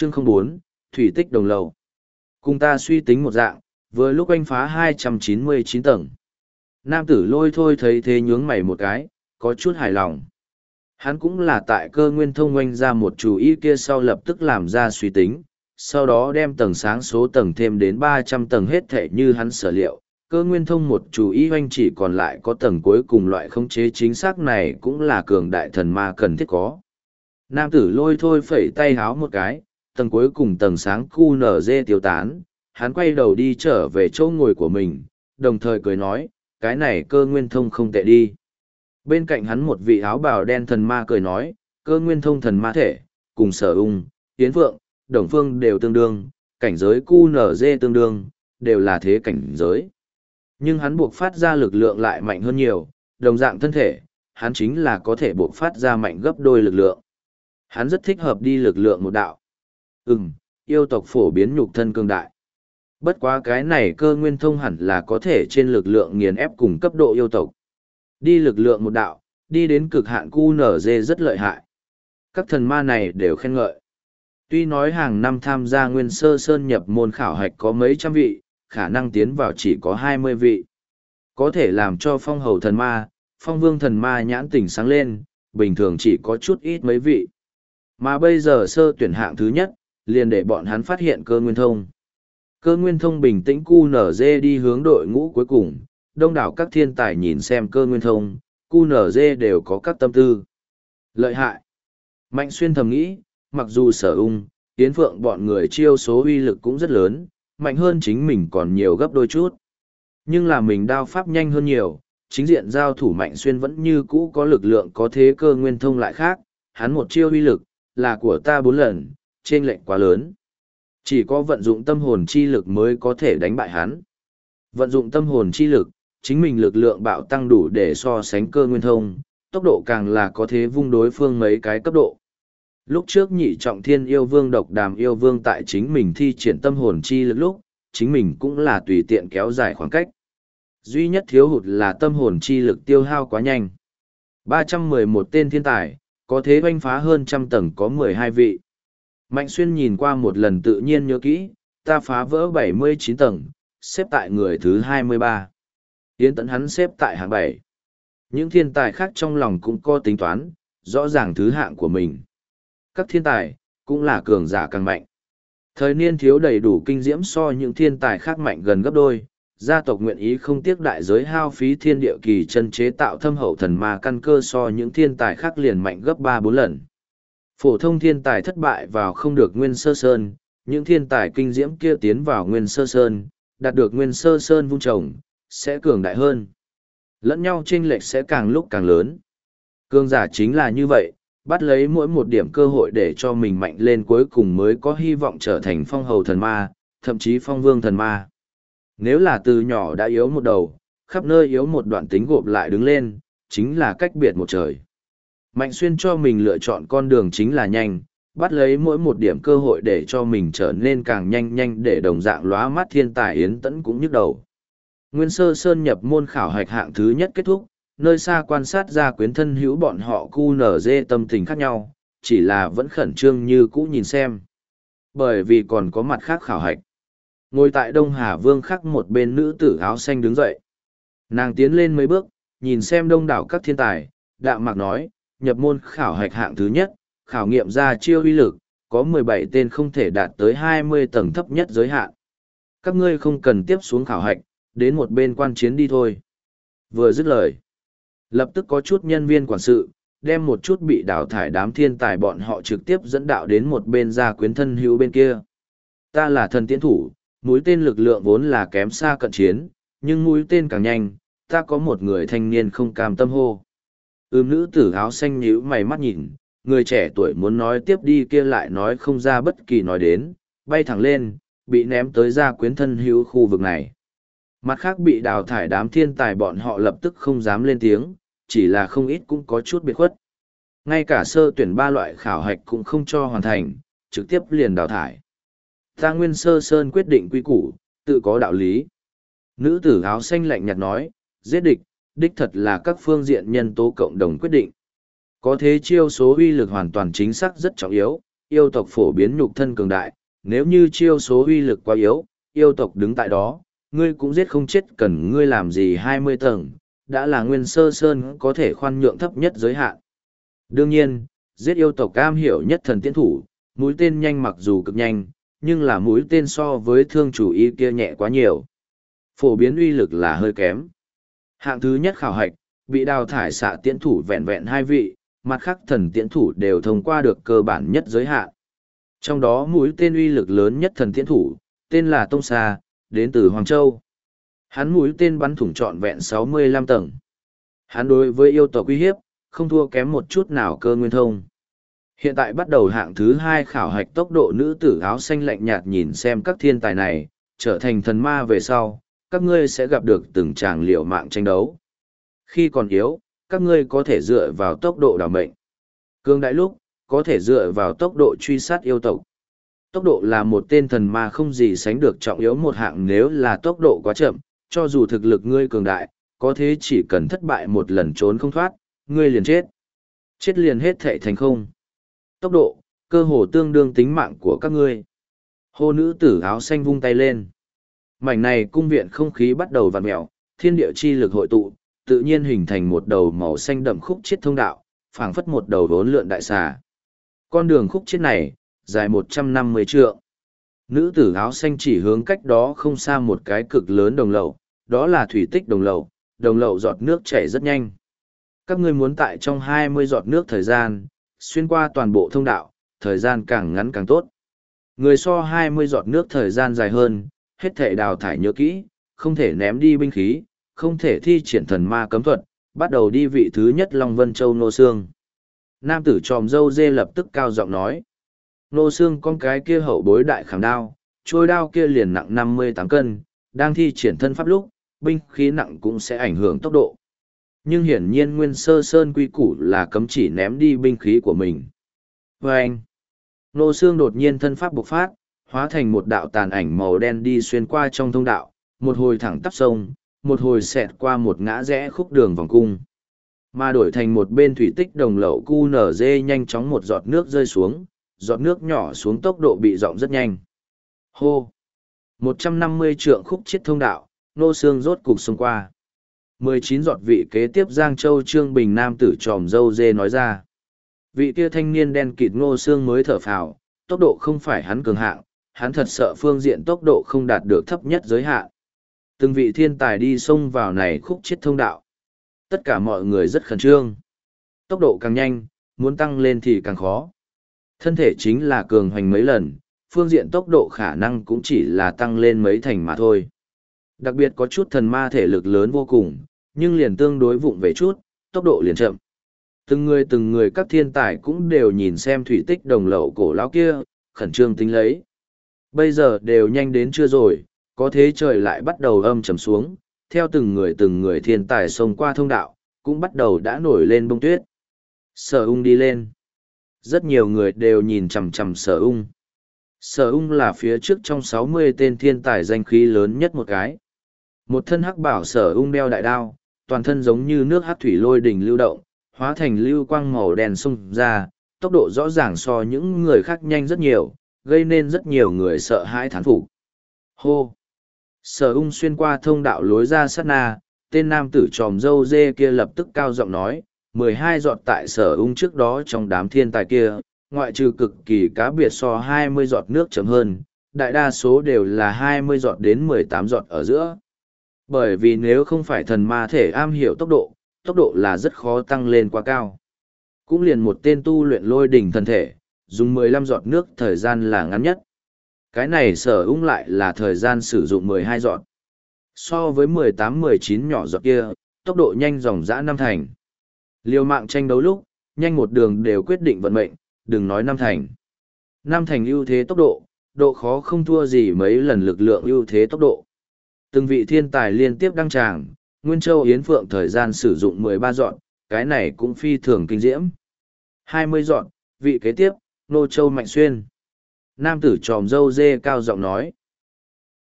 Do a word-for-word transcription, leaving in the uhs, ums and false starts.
Chương không bốn, Thủy tích đồng lầu. Cùng ta suy tính một dạng, vừa lúc anh phá hai trăm chín mươi chín tầng. Nam tử lôi thôi thấy thế nhướng mày một cái, có chút hài lòng. Hắn cũng là tại cơ nguyên thông oanh ra một chủ ý kia sau lập tức làm ra suy tính, sau đó đem tầng sáng số tầng thêm đến ba trăm tầng hết thể như hắn sở liệu. Cơ nguyên thông một chủ ý oanh chỉ còn lại có tầng cuối cùng loại khống chế chính xác này cũng là cường đại thần ma cần thiết có. Nam tử lôi thôi phẩy tay háo một cái, tầng cuối cùng tầng sáng cu nở dê tiêu tán, hắn quay đầu đi trở về chỗ ngồi của mình, đồng thời cười nói, cái này cơ nguyên thông không tệ đi. Bên cạnh hắn một vị áo bào đen thần ma cười nói, cơ nguyên thông thần ma thể, cùng sở ung, tiến phượng, đồng phương đều tương đương, cảnh giới cu nở dê tương đương, đều là thế cảnh giới. Nhưng hắn buộc phát ra lực lượng lại mạnh hơn nhiều, đồng dạng thân thể, hắn chính là có thể buộc phát ra mạnh gấp đôi lực lượng. Hắn rất thích hợp đi lực lượng một đạo. Ừm, yêu tộc phổ biến nhục thân cương đại. Bất quá cái này cơ nguyên thông hẳn là có thể trên lực lượng nghiền ép cùng cấp độ yêu tộc. Đi lực lượng một đạo, đi đến cực hạn cu nở dê rất lợi hại. Các thần ma này đều khen ngợi. Tuy nói hàng năm tham gia nguyên sơ sơn nhập môn khảo hạch có mấy trăm vị, khả năng tiến vào chỉ có hai mươi vị. Có thể làm cho phong hầu thần ma, phong vương thần ma nhãn tỉnh sáng lên, bình thường chỉ có chút ít mấy vị. Mà bây giờ sơ tuyển hạng thứ nhất, liền để bọn hắn phát hiện cơ nguyên thông. Cơ nguyên thông bình tĩnh cu nở dê đi hướng đội ngũ cuối cùng, đông đảo các thiên tài nhìn xem cơ nguyên thông, cu nở dê đều có các tâm tư. Lợi hại. Mạnh xuyên thầm nghĩ, mặc dù sở ung, tiến phượng bọn người chiêu số uy lực cũng rất lớn, mạnh hơn chính mình còn nhiều gấp đôi chút. Nhưng là mình đao pháp nhanh hơn nhiều, chính diện giao thủ mạnh xuyên vẫn như cũ có lực lượng có thế cơ nguyên thông lại khác, hắn một chiêu uy lực, là của ta bốn lần, trên lệnh quá lớn. Chỉ có vận dụng tâm hồn chi lực mới có thể đánh bại hắn. Vận dụng tâm hồn chi lực, chính mình lực lượng bạo tăng đủ để so sánh cơ nguyên thông, tốc độ càng là có thế vung đối phương mấy cái cấp độ. Lúc trước nhị trọng thiên yêu vương độc đàm yêu vương tại chính mình thi triển tâm hồn chi lực lúc, chính mình cũng là tùy tiện kéo dài khoảng cách. Duy nhất thiếu hụt là tâm hồn chi lực tiêu hao quá nhanh. ba trăm mười một tên thiên tài, có thế oanh phá hơn trăm tầng có mười hai vị. Mạnh xuyên nhìn qua một lần tự nhiên nhớ kỹ, ta phá vỡ bảy mươi chín tầng, xếp tại người thứ hai mươi ba. Yến Tẫn hắn xếp tại hạng bảy. Những thiên tài khác trong lòng cũng có tính toán, rõ ràng thứ hạng của mình. Các thiên tài, cũng là cường giả càng mạnh. Thời niên thiếu đầy đủ kinh diễm so những thiên tài khác mạnh gần gấp đôi, gia tộc nguyện ý không tiếc đại giới hao phí thiên địa kỳ chân chế tạo thâm hậu thần ma căn cơ so những thiên tài khác liền mạnh gấp ba bốn lần. Phổ thông thiên tài thất bại vào không được nguyên sơ sơn, những thiên tài kinh diễm kia tiến vào nguyên sơ sơn, đạt được nguyên sơ sơn vung trồng, sẽ cường đại hơn. Lẫn nhau chênh lệch sẽ càng lúc càng lớn. Cường giả chính là như vậy, bắt lấy mỗi một điểm cơ hội để cho mình mạnh lên cuối cùng mới có hy vọng trở thành phong hầu thần ma, thậm chí phong vương thần ma. Nếu là từ nhỏ đã yếu một đầu, khắp nơi yếu một đoạn tính gộp lại đứng lên, chính là cách biệt một trời. Mạnh xuyên cho mình lựa chọn con đường chính là nhanh, bắt lấy mỗi một điểm cơ hội để cho mình trở nên càng nhanh nhanh để đồng dạng lóa mắt thiên tài Yến Tẫn cũng nhức đầu. Nguyên sơ sơn nhập môn khảo hạch hạng thứ nhất kết thúc, nơi xa quan sát ra quyến thân hữu bọn họ cu nở dê tâm tình khác nhau, chỉ là vẫn khẩn trương như cũ nhìn xem. Bởi vì còn có mặt khác khảo hạch. Ngồi tại Đông Hà Vương khắc một bên nữ tử áo xanh đứng dậy. Nàng tiến lên mấy bước, nhìn xem đông đảo các thiên tài, đạm mạc nói, nhập môn khảo hạch hạng thứ nhất, khảo nghiệm ra chiêu uy lực, có mười bảy tên không thể đạt tới hai mươi tầng thấp nhất giới hạn. Các ngươi không cần tiếp xuống khảo hạch, đến một bên quan chiến đi thôi. Vừa dứt lời, lập tức có chút nhân viên quản sự, đem một chút bị đào thải đám thiên tài bọn họ trực tiếp dẫn đạo đến một bên gia quyến thân hữu bên kia. Ta là thần tiễn thủ, mũi tên lực lượng vốn là kém xa cận chiến, nhưng mũi tên càng nhanh, ta có một người thanh niên không cam tâm hô. Ưm nữ tử áo xanh nhíu mày mắt nhìn, người trẻ tuổi muốn nói tiếp đi kia lại nói không ra bất kỳ nói đến, bay thẳng lên, bị ném tới gia quyến thân hữu khu vực này. Mặt khác bị đào thải đám thiên tài bọn họ lập tức không dám lên tiếng, chỉ là không ít cũng có chút biệt khuất. Ngay cả sơ tuyển ba loại khảo hạch cũng không cho hoàn thành, trực tiếp liền đào thải. Ta Nguyên Sơ Sơn quyết định quy củ, tự có đạo lý. Nữ tử áo xanh lạnh nhạt nói, giết địch, đích thật là các phương diện nhân tố cộng đồng quyết định. Có thế chiêu số uy lực hoàn toàn chính xác rất trọng yếu, yêu tộc phổ biến nhục thân cường đại, nếu như chiêu số uy lực quá yếu, yêu tộc đứng tại đó, ngươi cũng giết không chết, cần ngươi làm gì hai mươi tầng, đã là nguyên sơ sơn có thể khoan nhượng thấp nhất giới hạn. Đương nhiên, giết yêu tộc cam hiểu nhất thần tiễn thủ, mũi tên nhanh mặc dù cực nhanh, nhưng là mũi tên so với thương chủ y kia nhẹ quá nhiều. Phổ biến uy lực là hơi kém. Hạng thứ nhất khảo hạch, bị đào thải xạ tiễn thủ vẹn vẹn hai vị, mặt khác thần tiễn thủ đều thông qua được cơ bản nhất giới hạn. Trong đó mũi tên uy lực lớn nhất thần tiễn thủ, tên là Tông Sa, đến từ Hoàng Châu. Hắn mũi tên bắn thủng trọn vẹn sáu mươi lăm tầng. Hắn đối với yêu tộc uy hiếp, không thua kém một chút nào cơ nguyên thông. Hiện tại bắt đầu hạng thứ hai khảo hạch tốc độ. Nữ tử áo xanh lạnh nhạt nhìn xem các thiên tài này, trở thành thần ma về sau, các ngươi sẽ gặp được từng tràng liều mạng tranh đấu. Khi còn yếu, các ngươi có thể dựa vào tốc độ đảo mệnh. Cường đại lúc, có thể dựa vào tốc độ truy sát yêu tộc. Tốc độ là một tên thần ma không gì sánh được trọng yếu một hạng, nếu là tốc độ quá chậm, cho dù thực lực ngươi cường đại, có thế chỉ cần thất bại một lần trốn không thoát, ngươi liền chết. Chết liền hết thệ thành không. Tốc độ, cơ hồ tương đương tính mạng của các ngươi. Hô nữ tử áo xanh vung tay lên. Mảnh này cung viện không khí bắt đầu vặn mèo, thiên địa chi lực hội tụ, tự nhiên hình thành một đầu màu xanh đậm khúc chiết thông đạo, phảng phất một đầu đốn lượn đại xà. Con đường khúc chiết này, dài một trăm năm mươi trượng. Nữ tử áo xanh chỉ hướng cách đó không xa một cái cực lớn đồng lậu, đó là thủy tích đồng lậu, đồng lậu giọt nước chảy rất nhanh. Các ngươi muốn tại trong hai mươi giọt nước thời gian, xuyên qua toàn bộ thông đạo, thời gian càng ngắn càng tốt. Người so hai mươi giọt nước thời gian dài hơn, hết thể đào thải nhớ kỹ, không thể ném đi binh khí, không thể thi triển thần ma cấm thuật, bắt đầu đi vị thứ nhất Long Vân Châu Nô Sương. Nam tử tròm dâu dê lập tức cao giọng nói. Nô Sương con cái kia hậu bối đại khảm đao, trôi đao kia liền nặng năm mươi tám cân, đang thi triển thân pháp lúc, binh khí nặng cũng sẽ ảnh hưởng tốc độ. Nhưng hiển nhiên nguyên sơ sơn quy củ là cấm chỉ ném đi binh khí của mình. Và anh, Nô Sương đột nhiên thân pháp bộc phát, hóa thành một đạo tàn ảnh màu đen đi xuyên qua trong thông đạo, một hồi thẳng tắp sông, một hồi xẹt qua một ngã rẽ khúc đường vòng cung. Mà đổi thành một bên thủy tích đồng lậu cu nở dê nhanh chóng một giọt nước rơi xuống, giọt nước nhỏ xuống tốc độ bị dọng rất nhanh. Hô! một trăm năm mươi trượng khúc chiết thông đạo, Nô Sương rốt cục xông qua. mười chín giọt vị kế tiếp Giang Châu Trương Bình nam tử tròm dâu dê nói ra. Vị kia thanh niên đen kịt Nô Sương mới thở phào, tốc độ không phải hắn cường hạng, hắn thật sợ phương diện tốc độ không đạt được thấp nhất giới hạn. Từng vị thiên tài đi xông vào này khúc chiết thông đạo. Tất cả mọi người rất khẩn trương. Tốc độ càng nhanh, muốn tăng lên thì càng khó. Thân thể chính là cường hoành mấy lần, phương diện tốc độ khả năng cũng chỉ là tăng lên mấy thành mà thôi. Đặc biệt có chút thần ma thể lực lớn vô cùng, nhưng liền tương đối vụng về chút, tốc độ liền chậm. Từng người từng người các thiên tài cũng đều nhìn xem thủy tích đồng lậu cổ lão kia, khẩn trương tính lấy. Bây giờ đều nhanh đến chưa rồi, có thế trời lại bắt đầu âm trầm xuống, theo từng người từng người thiên tài xông qua thông đạo, cũng bắt đầu đã nổi lên bông tuyết. Sở ung đi lên. Rất nhiều người đều nhìn chằm chằm sở ung. Sở ung là phía trước trong sáu mươi tên thiên tài danh khí lớn nhất một cái. Một thân hắc bảo sở ung đeo đại đao, toàn thân giống như nước hắc thủy lôi đỉnh lưu động, hóa thành lưu quang màu đen xông ra, tốc độ rõ ràng so những người khác nhanh rất nhiều, gây nên rất nhiều người sợ hãi thán phục. Hô! Sở ung xuyên qua thông đạo lối ra sát na, tên nam tử tròm dâu dê kia lập tức cao giọng nói, mười hai giọt tại sở ung trước đó trong đám thiên tài kia, ngoại trừ cực kỳ cá biệt so hai mươi giọt nước chấm hơn, đại đa số đều là hai mươi giọt đến mười tám giọt ở giữa. Bởi vì nếu không phải thần ma thể am hiểu tốc độ, tốc độ là rất khó tăng lên quá cao. Cũng liền một tên tu luyện lôi đỉnh thần thể, dùng mười lăm giọt nước thời gian là ngắn nhất. Cái này sở ung lại là thời gian sử dụng mười hai giọt. So với mười tám mười chín nhỏ giọt kia, tốc độ nhanh dòng dã năm thành. Liều mạng tranh đấu lúc, nhanh một đường đều quyết định vận mệnh, đừng nói năm thành. Năm thành ưu thế tốc độ, độ khó không thua gì mấy lần lực lượng ưu thế tốc độ. Từng vị thiên tài liên tiếp đăng tràng, Nguyên Châu Yến Phượng thời gian sử dụng mười ba dọn, cái này cũng phi thường kinh diễm. hai mươi dọn, vị kế tiếp, Nô Châu Mạnh Xuyên. Nam tử tròm dâu dê cao giọng nói.